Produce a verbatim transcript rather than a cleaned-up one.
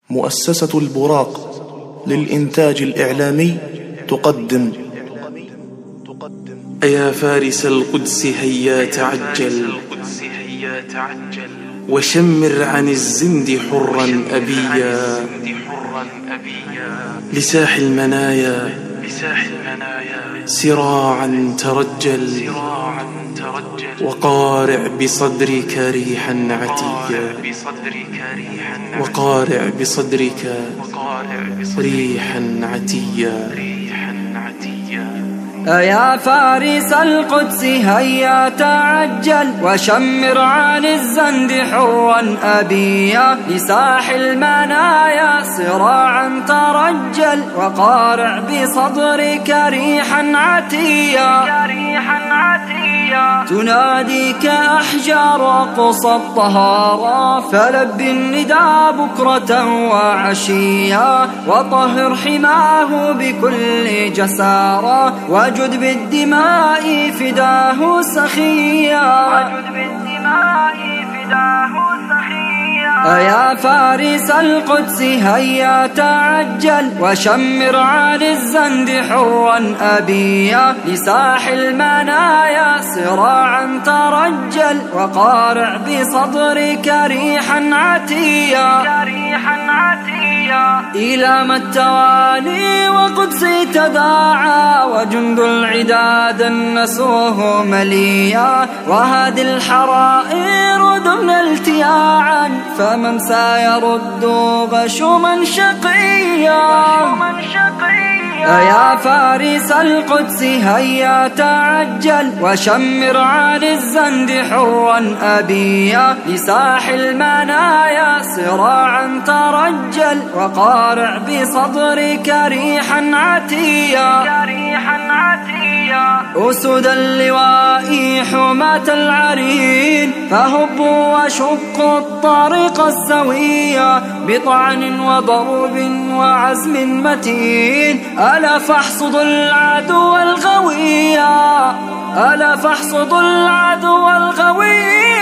مؤسسة البراق للإنتاج الإعلامي تقدم: أيا فارس القدس هيا تعجل، وشمر عن الزند حرا أبيا، لساح المنايا سراعا ترجل، وقارع بصدرك ريحا عتيا، وقارع بصدرك ريحا عتيا. أيا فارس القدس هيا تعجل، وشمر عن الزند حرا أبيا، لساح المنايا صراعا ترجل، وقارع بصدرك ريحا عتيا. تناديك أحجار قصى الطهارى، فلبي النداء بكرة وعشيا، وطهر حماه بكل جسارى، وجد بالدماء فداه سخيا. أيا فارس القدس هيا تعجل، وشمر عن الزند حرا أبيا، لساح المنايا صراعا ترجل، وقارع بصدرك ريحا عتيا. إلى ما التوالي وقدسي تداعى، وجند العداد النسوه مليا، وهذه الحرائر دمن التياعا، فمن سيرد غشوما شقيا. أيا فارس القدس هيا تعجل، وشمر عن الزند حرا أبيا، لساح المنايا صراعا ترجل، وقارع بصدرك ريحا عتيا. أسود اللواء حماة العرين، فهبوا وشقوا الطريق السوية، بطعن وضرب وعزم متين، ألا فاحصدوا العدو الغوية، ألا فاحصدوا العدو الغوية.